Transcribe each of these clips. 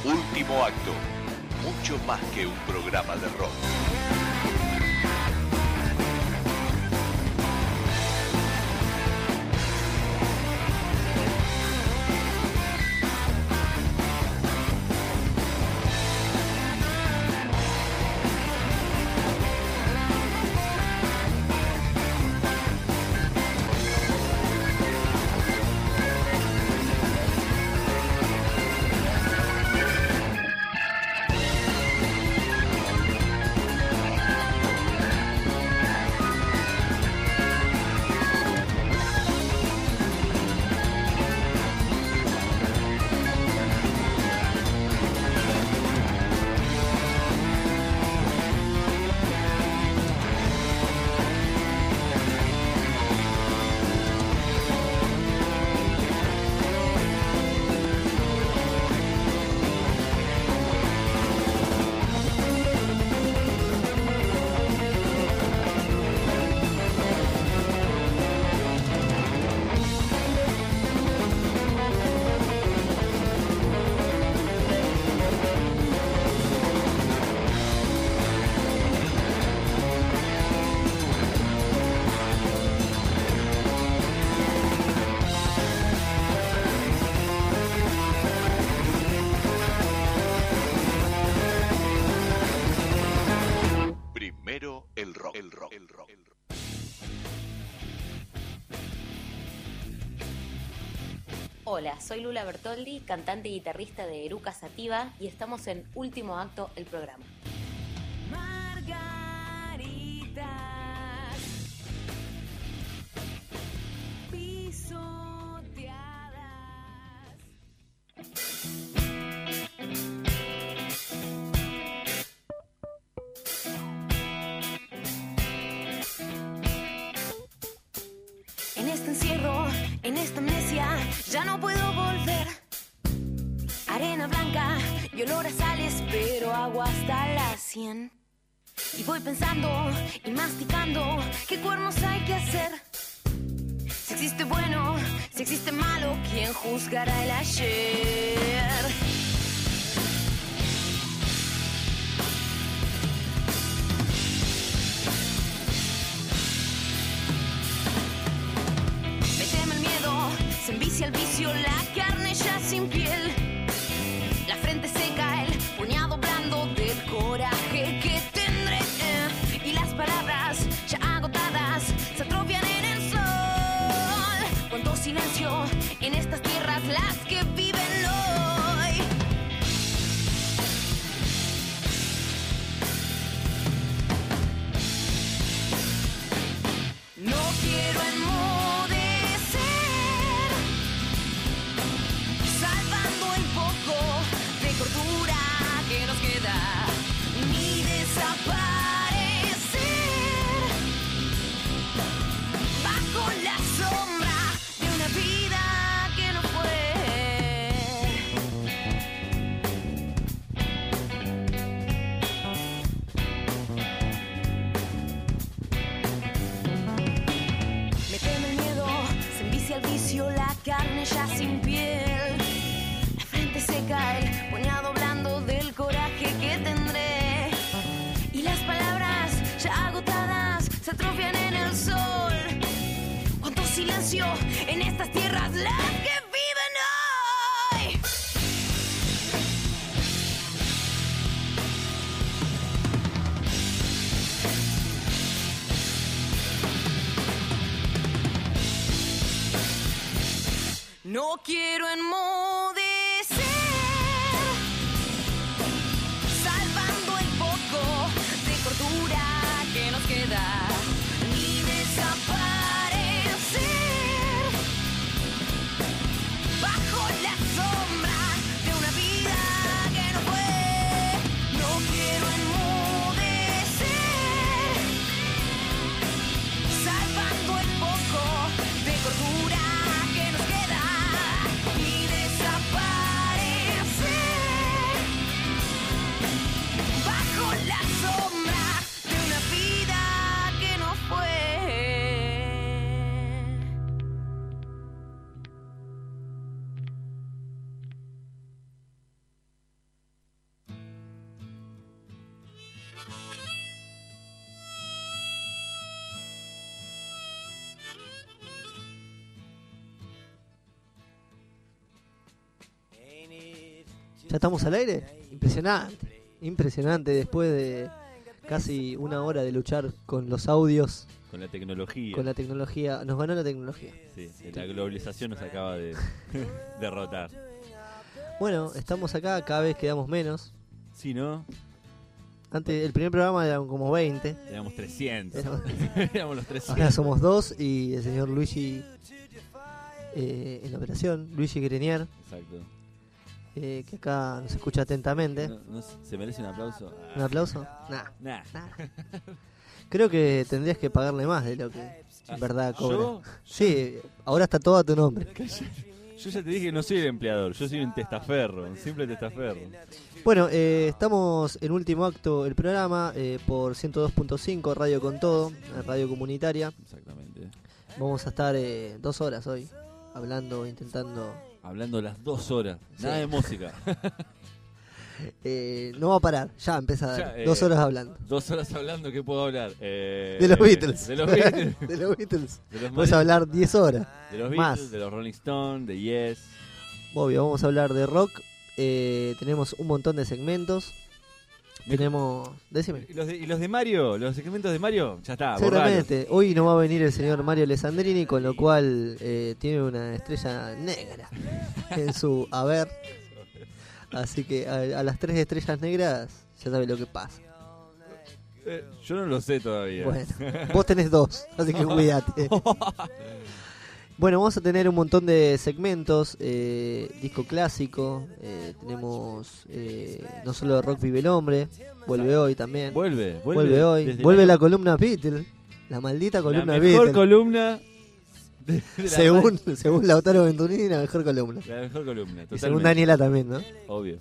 Último acto. Mucho más que un programa de rock. Hola, soy Lula Bertoldi, cantante y guitarrista de Eruca Sativa, y estamos en Último Acto, el programa. Margaritas pisoteadas. En este encierro, en esta amnesia, ya no puedo volver. Arena blanca y olor a sales, pero agua hasta las 100. Y voy pensando y masticando qué cuernos hay que hacer. Si existe bueno, si existe malo, ¿quién juzgará el ayer? Se envicia el vicio, la carne ya sin piel, la frente seca, el puñado blando del coraje que tendré, y las palabras ya agotadas se atrofian en el sol. Cuánto silencio en estas tierras, las que viven hoy. No quiero cordura que nos queda, ni desaparecer bajo la sombra de una vida que no fue. Me teme el miedo, se envicia el vicio, la carne ya sin piel, la frente seca, el puñado blando del coraje que tendré, y las palabras ya agotadas se atrofian en el sol. Cuánto silencio en estas tierras, las que viven hoy. No quiero enmudecer, salvando el poco de cordura que nos queda, ni desaparecer bajo la sombra de una vida que no fue. No quiero enmudecer, salvando el poco de cordura que nos queda, ni desaparecer ¿Ya estamos al aire? Impresionante, después de casi una hora de luchar con los audios. Con la tecnología. Nos ganó la tecnología. Sí, la globalización nos acaba de derrotar. Bueno, estamos acá, cada vez quedamos menos. Sí, ¿no? Antes, el primer programa eran como 20. Éramos 300. Éramos los 300. Ahora somos 2 y el señor Luigi en la operación, Luigi Grenier. Exacto. Que acá nos escucha atentamente. ¿Se merece un aplauso? ¿Un aplauso? Nah. Creo que tendrías que pagarle más de lo que en verdad cobra. ¿Yo? Sí, ahora está todo a tu nombre. Yo ya te dije que no soy el empleador, yo soy un testaferro, un simple testaferro. Bueno, estamos en último acto del programa por 102.5, Radio con Todo, radio comunitaria. Exactamente. Vamos a estar 2 horas hoy, intentando... Hablando las 2 horas, nada de música. No va a parar, ya empieza a dar 2 horas hablando. 2 horas hablando, ¿qué puedo hablar? De los Beatles. De los Beatles. De los Beatles. De los Vamos a hablar 10 horas. De los más. Beatles, de los Rolling Stones, de Yes. Obvio, vamos a hablar de rock. Tenemos un montón de segmentos. Tenemos... Decime. ¿Y los de Mario? ¿Los segmentos de Mario? Ya está, Exactamente. borralos. Hoy no va a venir el señor Mario Alessandrini, con lo cual tiene una estrella negra en su haber. Así que a las 3 estrellas negras ya sabe lo que pasa. Yo no lo sé todavía. Bueno, vos tenés 2, así que cuídate. Bueno, vamos a tener un montón de segmentos, disco clásico, tenemos no solo Rock Vive el Hombre, vuelve hoy también. Vuelve hoy, vuelve la columna Beatle, la maldita columna Beatle. La mejor columna de según Lautaro Venturini, la mejor columna. La mejor columna, totalmente. Y según Daniela también, ¿no? Obvio.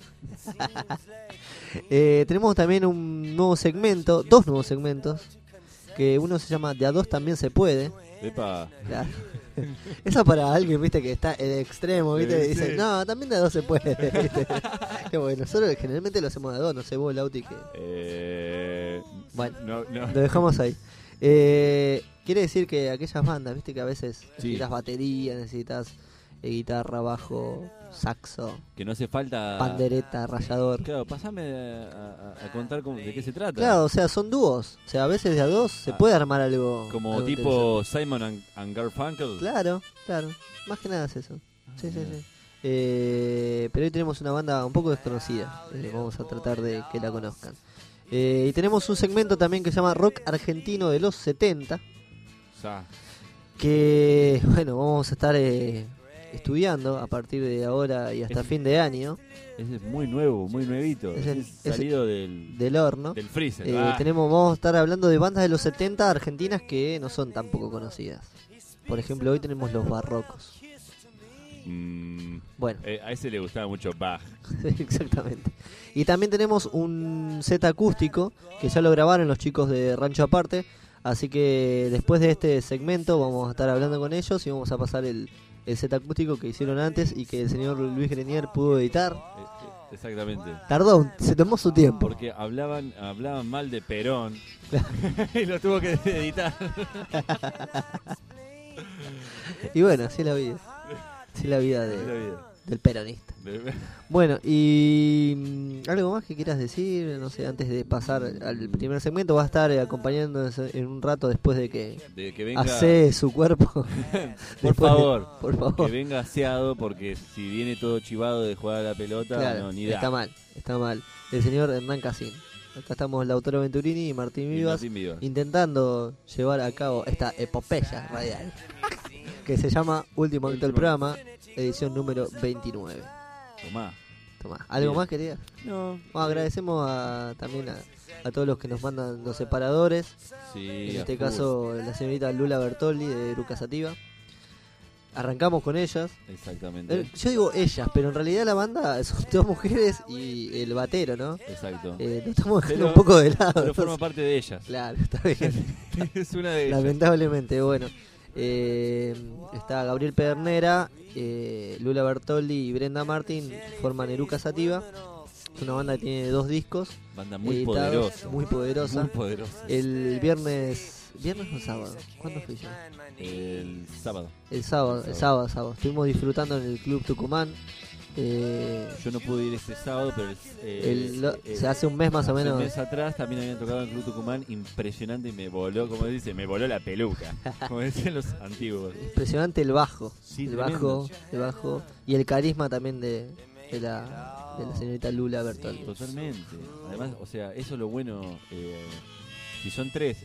Tenemos también dos nuevos segmentos, que uno se llama De a dos también se puede. Epa. Claro. Eso para alguien, viste, que está en el extremo, viste, que dice, no, también de a dos se puede, viste. Que bueno, nosotros generalmente lo hacemos de a dos, no sé vos, Lauti, que... Bueno, no. Lo dejamos ahí. Quiere decir que aquellas bandas, viste, que a veces necesitas batería, necesitas guitarra, bajo, saxo, que no hace falta pandereta, rallador. Claro, pasame a contar de qué se trata. Claro, o sea, son dúos. O sea, a veces de a dos se puede armar algo. Como algo tipo Simon and Garfunkel. Claro. Más que nada es eso. Sí. Pero hoy tenemos una banda un poco desconocida. Vamos a tratar de que la conozcan. Y tenemos un segmento también que se llama Rock Argentino de los 70. Que, bueno, vamos a estar estudiando a partir de ahora y hasta fin de año. Ese es muy nuevo, muy nuevito. Es salido del horno. Del freezer. Vamos a estar hablando de bandas de los 70 argentinas que no son tan poco conocidas. Por ejemplo, hoy tenemos Los Barrocos. Bueno. A ese le gustaba mucho Bach. Exactamente. Y también tenemos un set acústico que ya lo grabaron los chicos de Rancho Aparte. Así que después de este segmento vamos a estar hablando con ellos y vamos a pasar el set acústico que hicieron antes y que el señor Luis Grenier pudo editar. Exactamente. Se tomó su tiempo. Porque hablaban mal de Perón y lo tuvo que editar. Y bueno, así es la vida. Así es la vida del peronista. Bueno, y algo más que quieras decir, no sé, antes de pasar al primer segmento. Va a estar acompañándonos en un rato después de que venga... asee su cuerpo. por favor, que venga aseado, porque si viene todo chivado de jugar a la pelota, claro, no, ni da. Está mal. El señor Hernán Casín. Acá estamos Lautaro Venturini y Martín Vivas intentando llevar a cabo esta epopeya radial que se llama Último Acto del Programa, edición número 29. Tomá. ¿Algo más querías? No. Agradecemos también a todos los que nos mandan los separadores. Sí, en este caso la señorita Lula Bertolli de Eruca Sativa. Arrancamos con ellas. Exactamente. Yo digo ellas, pero en realidad la banda son 2 mujeres y el batero, ¿no? Exacto. Lo estamos dejando un poco de lado. Pero forma parte de ellas. Claro, está bien. Es una de ellas. Lamentablemente, bueno. Está Gabriel Pedernera, Lula Bertolli y Brenda Martin forman Eruca Sativa. Es una banda que tiene 2 discos. Banda muy poderosa. Muy poderosa. Muy poderosa. El viernes o sábado. ¿Cuándo fui yo? El sábado. El sábado. Estuvimos disfrutando en el Club Tucumán. Yo no pude ir este sábado, pero se hace un mes más o menos. Un mes atrás también habían tocado en Club Tucumán, impresionante, y me voló, como dice, me voló la peluca, como decían los antiguos. Impresionante el bajo, Sí, el tremendo. bajo y el carisma también de la señorita Lula Bertoldi. Totalmente. Además, o sea, eso es lo bueno. Si son tres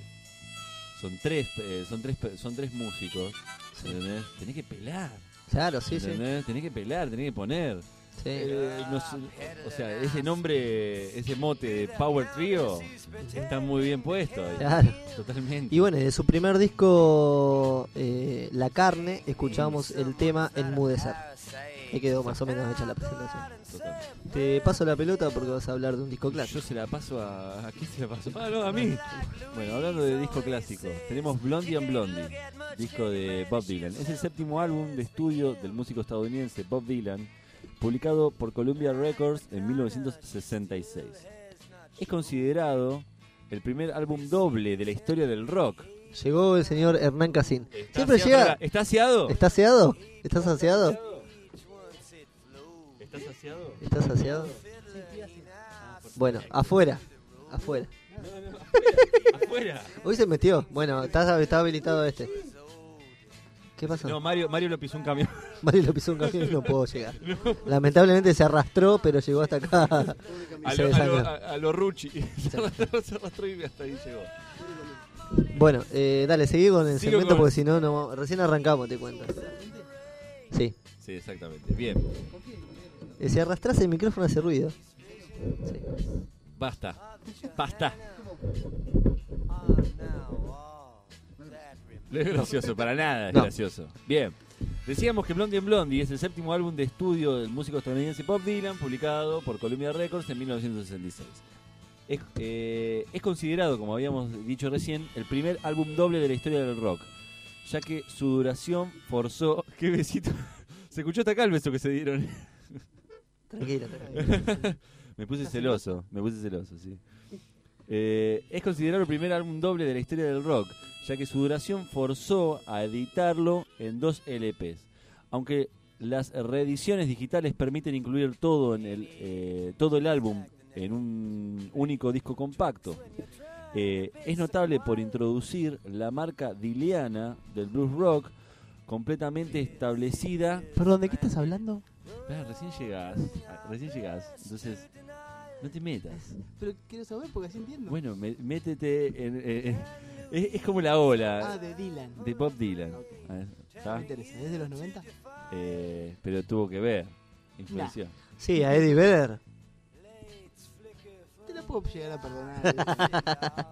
músicos, ¿entendés? Tenés que pelar. Claro, sí, sí. ¿Entendés? Tenés que pelar, tenés que poner. Sí. O sea, ese nombre, ese mote de Power Trio está muy bien puesto. Claro. Totalmente. Y bueno, de su primer disco, La Carne, escuchamos el tema Enmudecer. Ahí quedó más o menos hecha la presentación. Totalmente. Te paso la pelota porque vas a hablar de un disco clásico. Yo se la paso ¿a quién se la paso? Ah, no, a mí. Bueno, hablando de disco clásico, tenemos Blondie and Blondie, disco de Bob Dylan. Es el séptimo álbum de estudio del músico estadounidense Bob Dylan, publicado por Columbia Records en 1966. Es considerado el primer álbum doble de la historia del rock. Llegó el señor Hernán Casín. Siempre llega. ¿Estás saciado? ¿Estás saciado? ¿Estás saciado? ¿Estás saciado? ¿Estás saciado? Bueno, afuera. Afuera. Hoy se metió. Bueno, está habilitado este. ¿Qué pasó? No, Mario lo pisó un camión. Mario lo pisó un camión y no puedo llegar. Lamentablemente se arrastró, pero llegó hasta acá. A lo Rucci. Se arrastró y hasta ahí llegó. Bueno, dale, seguí con el segmento con... porque si no, recién arrancamos, te cuento. Sí. Sí, exactamente. Bien. Si arrastras el micrófono hace ruido. Sí. Basta. No es gracioso, para nada es gracioso. Bien. Decíamos que Blondie and Blondie es el séptimo álbum de estudio del músico estadounidense Bob Dylan, publicado por Columbia Records en 1966. Es considerado, como habíamos dicho recién, el primer álbum doble de la historia del rock, ya que su duración forzó... ¡Qué besito! Se escuchó hasta acá el beso que se dieron. Tranquilo. Me puse celoso, sí. Es considerado el primer álbum doble de la historia del rock, ya que su duración forzó a editarlo en 2 LPs. Aunque las reediciones digitales permiten incluir todo el álbum en un único disco compacto. Es notable por introducir la marca dyliana del blues rock completamente establecida. Perdón, ¿de qué estás hablando? Recién llegás, entonces no te metas. Pero quiero saber porque así entiendo. Bueno, métete en... es como la ola de Dylan. de Bob Dylan. Okay. Me interesa, ¿es de los 90? Pero tuvo que ver, influenció. Sí, a Eddie Vedder. Te lo puedo llegar a perdonar.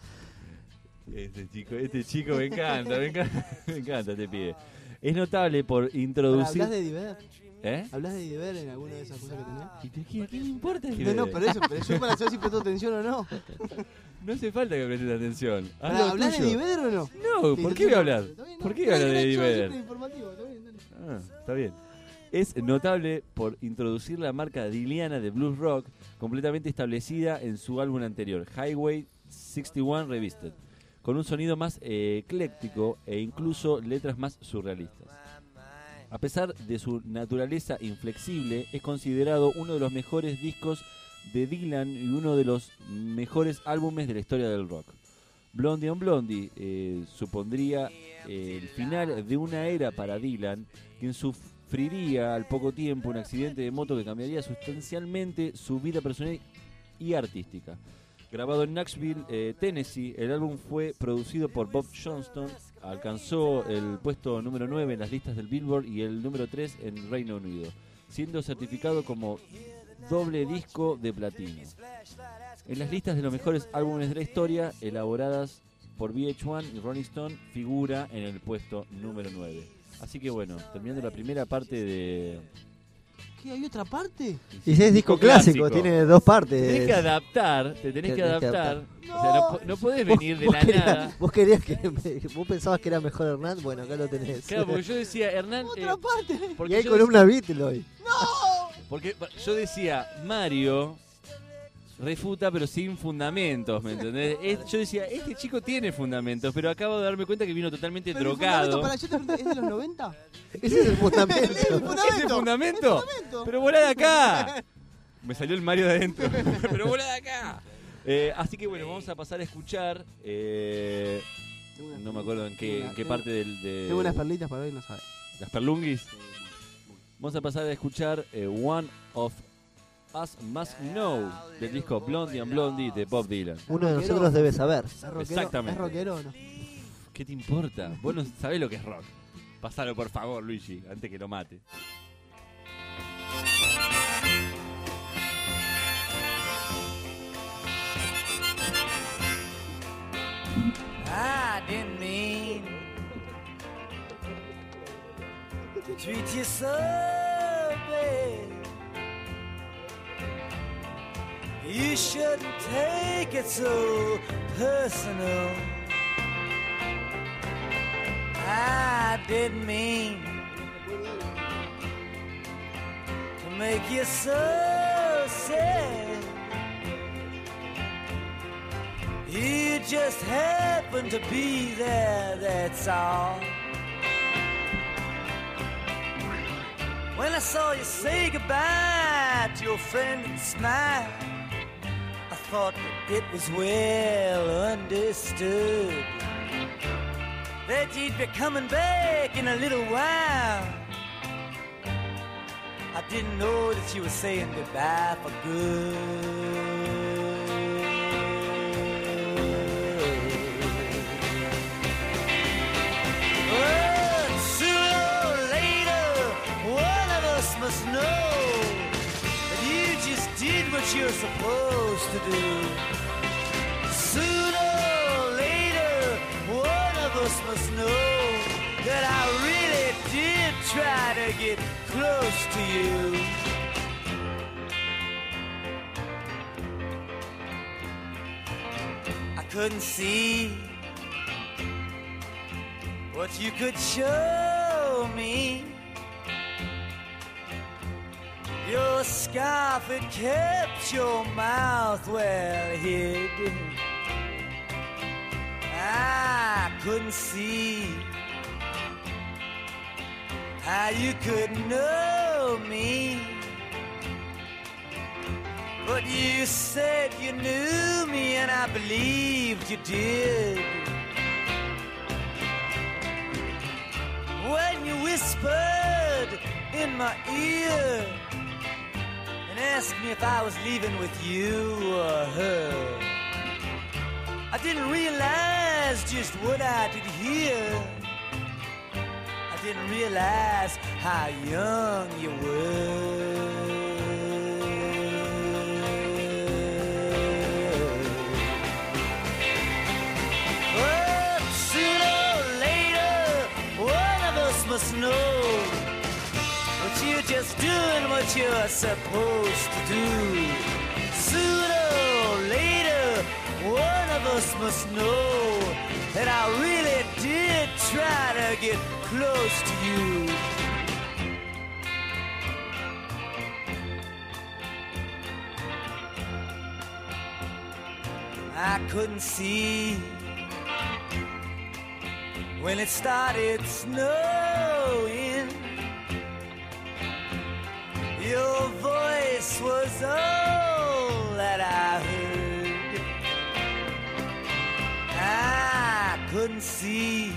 Este chico me encanta, te pide. Es notable por introducir... ¿Hablas de Eddie Vedder? ¿Eh? ¿Hablas de Eddie Vedder en alguna de esas cosas que tenés? ¿Y qué me importa? No, pero yo para saber si prestó atención o no. No hace falta que prestes atención. ¿Hablas de Eddie Vedder o no? No, ¿por qué voy a hablar? ¿Por qué voy a hablar de Eddie Vedder? Está bien. Es notable por introducir la marca dyliana de blues rock completamente establecida en su álbum anterior, Highway 61 Revisited, con un sonido más ecléctico e incluso letras más surrealistas. A pesar de su naturaleza inflexible, es considerado uno de los mejores discos de Dylan y uno de los mejores álbumes de la historia del rock. Blondie and Blondie supondría el final de una era para Dylan, quien sufriría al poco tiempo un accidente de moto que cambiaría sustancialmente su vida personal y artística. Grabado en Nashville, Tennessee, el álbum fue producido por Bob Johnston, alcanzó el puesto número 9 en las listas del Billboard y el número 3 en Reino Unido, siendo certificado como doble disco de platino. En las listas de los mejores álbumes de la historia, elaboradas por VH1 y Rolling Stone, figura en el puesto número 9. Así que bueno, terminando la primera parte de... ¿Qué? ¿Hay otra parte? Y si es disco clásico, tiene 2 partes. Te tenés que adaptar. O sea, no podés venir de la nada. Vos pensabas que era mejor Hernán, bueno, acá lo tenés. Claro, porque yo decía, Hernán... ¡Otra parte! Y hay columna Beatle hoy. ¡No! Porque yo decía, Mario refuta, pero sin fundamentos, ¿me entendés? Yo decía, este chico tiene fundamentos, pero acabo de darme cuenta que vino totalmente Pero el drogado. fundamento para yo te pregunto, ¿es de los 90? Ese es el fundamento. ¡Es el fundamento! ¿Es el fundamento? Pero volá de acá. Me salió el Mario de adentro. Pero volá de acá. Así que bueno, vamos a pasar a escuchar. No me acuerdo en qué parte del. Tengo unas perlitas para hoy, no sabes. Las perlunguis. Vamos a pasar a escuchar One of Us Must Know del disco Blondie and Blondie de Bob Dylan. Uno de nosotros debe saber. ¿Es rockero? Exactamente. ¿Es rockero o no? ¿Qué te importa? Vos no sabés lo que es rock. Pasalo por favor, Luigi, antes que lo mate. I didn't mean to treat you so bad. You shouldn't take it so personal. I didn't mean to make you so sad. You just happened to be there, that's all. When I saw you say goodbye to your friend and smile, I thought that it was well understood that you'd be coming back in a little while. I didn't know that you were saying goodbye for good. But sooner or later, one of us must know that you just did what you're supposed to do. Sooner or later, one of us must know that I really did try to get close to you. I couldn't see what you could show me. Your scarf, it kept your mouth well hid. I couldn't see how you could know me, but you said you knew me and I believed you did. When you whispered in my ear and asked me if I was leaving with you or her, I didn't realize just what I did hear. I didn't realize how young you were. But sooner or later, one of us must know that you're just doing what you're supposed to do. Sooner or later, one of us must know that I really did try to get close to you. I couldn't see when it started snowing. Your voice was all that I heard. I couldn't see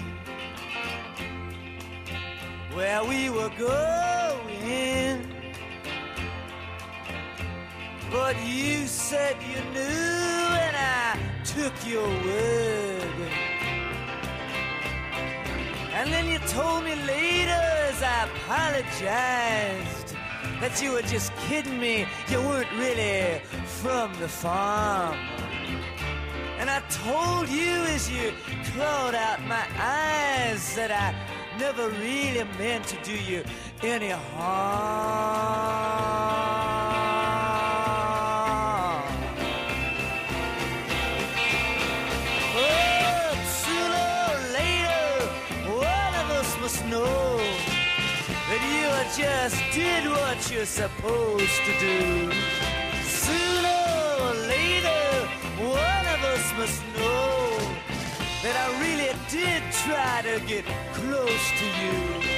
where we were going, but you said you knew and I took your word. And then you told me later as I apologized that you were just kidding me, you weren't really from the farm. And I told you as you clawed out my eyes that I never really meant to do you any harm. But sooner or later, one of us must know that you just did what you're supposed to do. Sooner or later, others must know that I really did try to get close to you.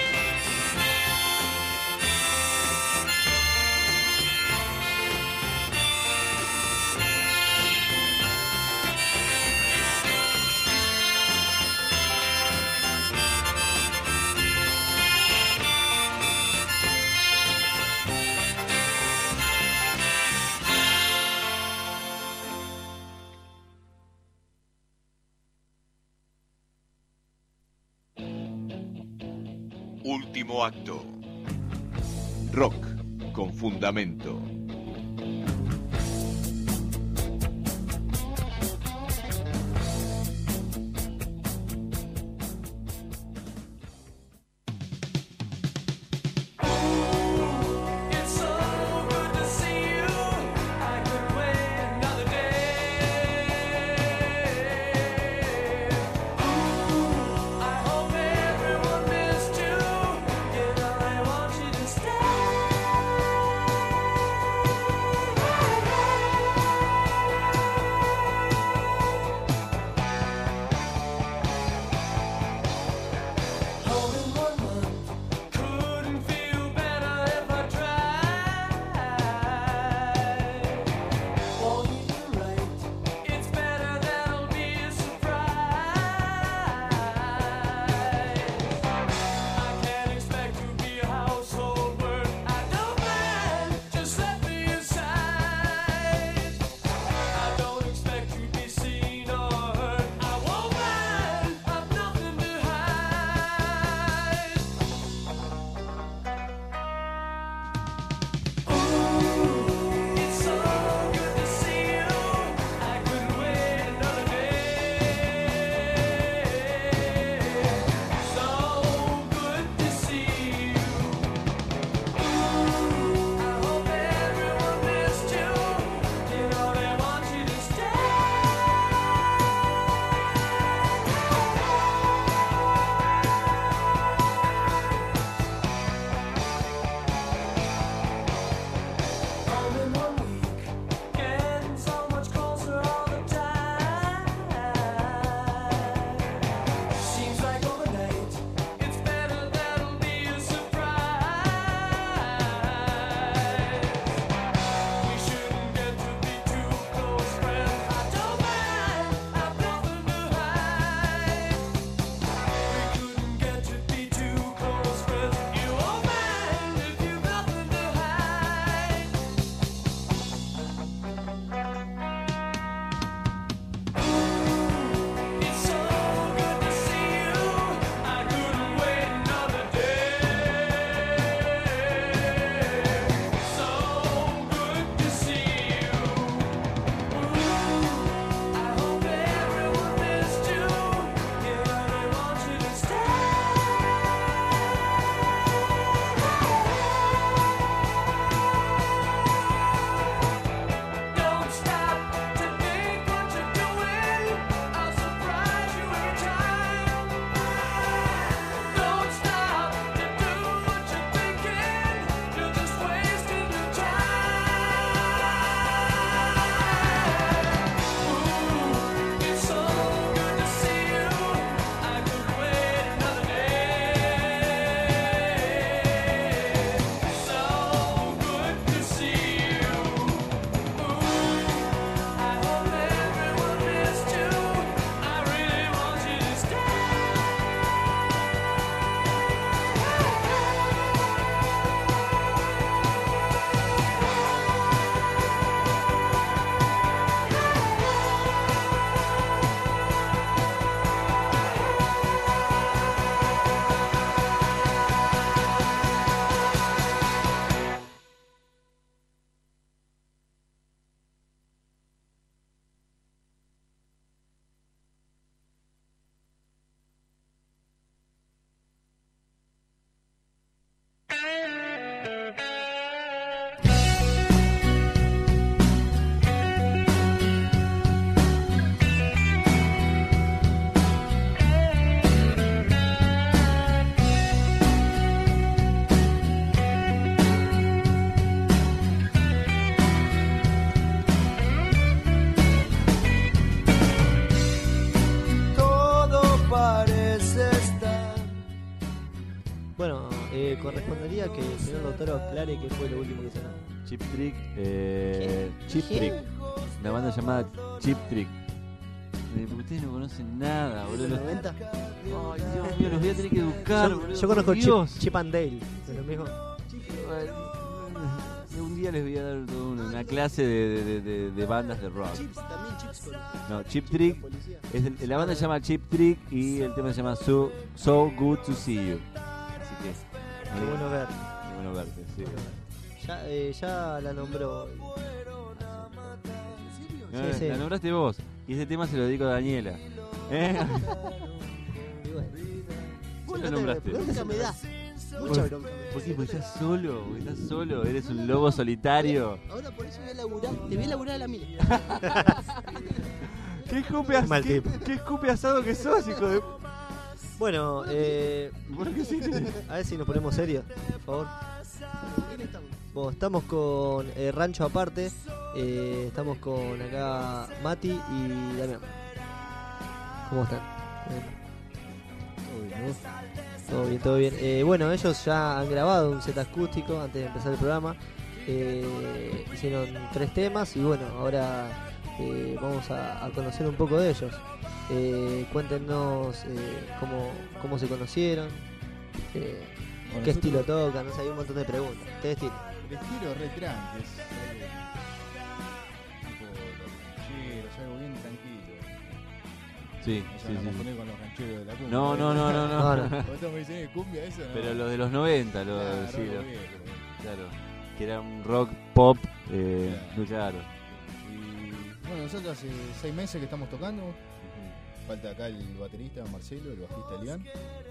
Último acto. Rock con fundamento. respondería que el señor Lautaro aclare qué fue lo último que sonó. Cheap Trick. Cheap Trick. Una banda llamada Cheap Trick. Ustedes no conocen nada, ¿De boludo. los 90? Ay, Dios mío, los voy a tener que buscar, boludo. Yo conozco Dios. Chip and Dale, es lo mismo. Un día les voy a dar una clase de bandas de rock. Chips, también Chips conocido. No, Cheap Trick. La banda se llama Cheap Trick y el tema se llama So Good to See You. Así que. Qué bueno ver. Qué bueno verte, sí. Ya la nombró. No, Sí, sí. La nombraste vos. Y ese tema se lo dedico a Daniela. ¿Eh? Y bueno. Vos lo nombraste. Bronca me da. Mucha bronca. ¿Por qué? Porque estás solo, eres un lobo solitario. Ahora por eso voy a laburar. Te voy a laburar a la mina. Mal tipo. ¿Qué escupe asado que sos, hijo de... Bueno, ¿Por qué sí? a ver si nos ponemos serios, por favor. ¿Quién estamos? Bueno, estamos con Rancho Aparte. Estamos con acá Mati y Damián. ¿Cómo están? Todo bien. Bueno, ellos ya han grabado un set acústico antes de empezar el programa. Hicieron 3 temas y bueno, ahora vamos a conocer un poco de ellos. Cuéntenos cómo se conocieron, qué estilo tocan, no sé, hay un montón de preguntas. ¿Qué estilo? El estilo re tranqui, es tipo los rancheros, algo bien tranquilo. Sí, No se sí, van a sí. confundir con los rancheros de la cumbia. No. No, no. Cuando todos me dicen cumbia, eso no. Pero los de los 90, Claro, sí, algo los- bien. claro. Que era un rock pop, muy claro. Y bueno, nosotros hace 6 meses que estamos tocando. Falta acá el baterista Marcelo, el bajista Elian.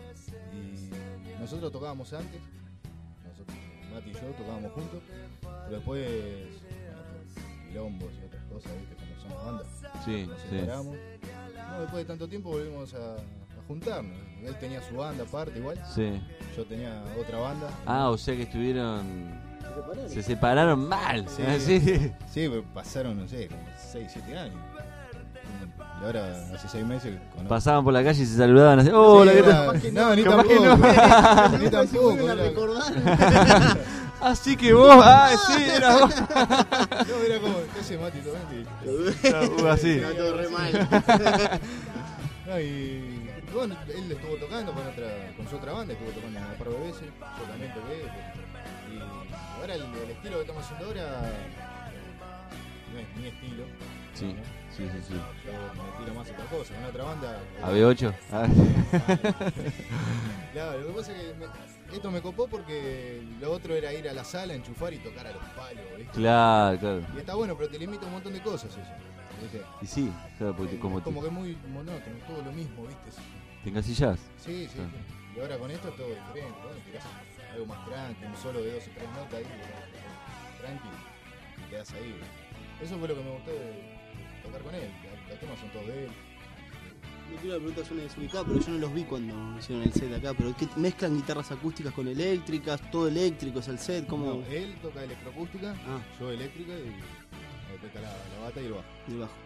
Y nosotros tocábamos antes. Nosotros, Mati y yo tocábamos juntos. Pero después, bueno, quilombos y otras cosas, ¿viste? Como son las bandas. Sí, Nos sí. separamos. No, después de tanto tiempo volvimos a juntarnos. Él tenía su banda aparte igual. Sí. Yo tenía otra banda. Ah, o sea que estuvieron... ¿Se separaron? Se separaron mal. Sí. Sí. Sí, pero pasaron, no sé, como 6, 7 años. Y ahora, hace 6 meses. Pasaban por la calle y se saludaban así. ¡Hola, qué tal! No, ni Capaz que tampoco. Ni Se tampoco. vuelven a era- recordar. Así que vos... ¡Ah, sí! Era vos. No, era como, ¿qué hace Mati? ¿Todo bien? Así. Estaba todo re mal. No, y bueno, él estuvo tocando con su otra banda, estuvo tocando un par de veces. Yo también toqué. Y ahora el estilo que estamos haciendo ahora no es mi estilo. Sí, ¿no? sí. Yo me tiro más a otra cosa, con otra banda. AB8. Ah. Claro, lo que pasa es que esto me copó porque lo otro era ir a la sala, enchufar y tocar a los palos, ¿viste? Claro. Y está bueno, pero te limita un montón de cosas eso, ¿viste? Y sí, claro, porque como Como que es muy monótono, todo lo mismo, ¿viste? te encasillas. Sí, sí, Claro. sí. Y ahora con esto es todo diferente, bueno, tirás algo más tranqui, un solo de 2 o 3 notas ahí, tranqui, y quedás ahí. Eso fue lo que me gustó de tocar con él, los temas son todos de él. No quiero la pregunta suena desubicada, pero yo no los vi cuando hicieron el set acá. Pero ¿qué mezclan guitarras acústicas con eléctricas? ¿Todo eléctrico es el set? ¿Cómo? No, él toca electroacústica, Ah, yo eléctrica y después está la bata y el bajo. de bajo.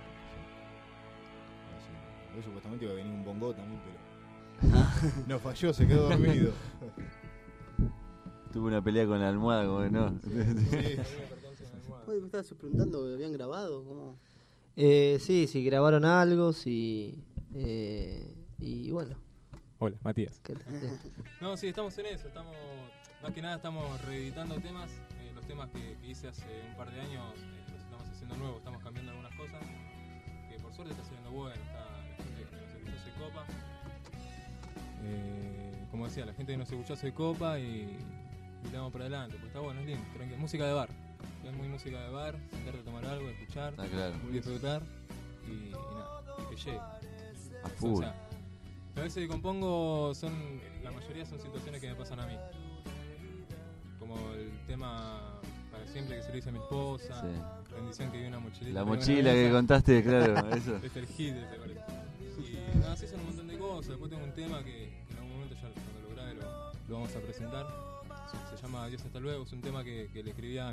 Así. Hoy supuestamente iba a venir un bongo también, pero no falló, se quedó dormido. Tuve una pelea con la almohada, como que no. Sí. Oye, me estabas preguntando, ¿habían grabado? ¿Cómo? Sí, grabaron algo, sí. Y bueno. Hola, Matías. ¿qué tal? No, sí, estamos en eso. Más que nada estamos reeditando temas. Los temas que hice hace un par de años los estamos haciendo nuevos. Estamos cambiando algunas cosas. Que por suerte está saliendo bueno. La gente que nos escuchó se copa. Como decía, la gente que nos escuchó se copa y le damos para adelante. Pues está bueno, es lindo. Tranquilo. Música de bar. Es muy música de bar. Sentarte a tomar algo, escuchar, Ah, claro. disfrutar y nada. Y que llegue. A O full. sea, las veces que compongo la mayoría son situaciones que me pasan a mí. Como el tema Para Siempre que se lo hice a mi esposa, Sí. Rendición que vi una mochilita. La arriba de mochila una que mesa. contaste, claro, eso. Es el hit ese, parece. Y nada, así son un montón de cosas. Después tengo un tema que en algún momento ya cuando lo grabe lo vamos a presentar. Se llama Adiós hasta luego. Es un tema que le escribí a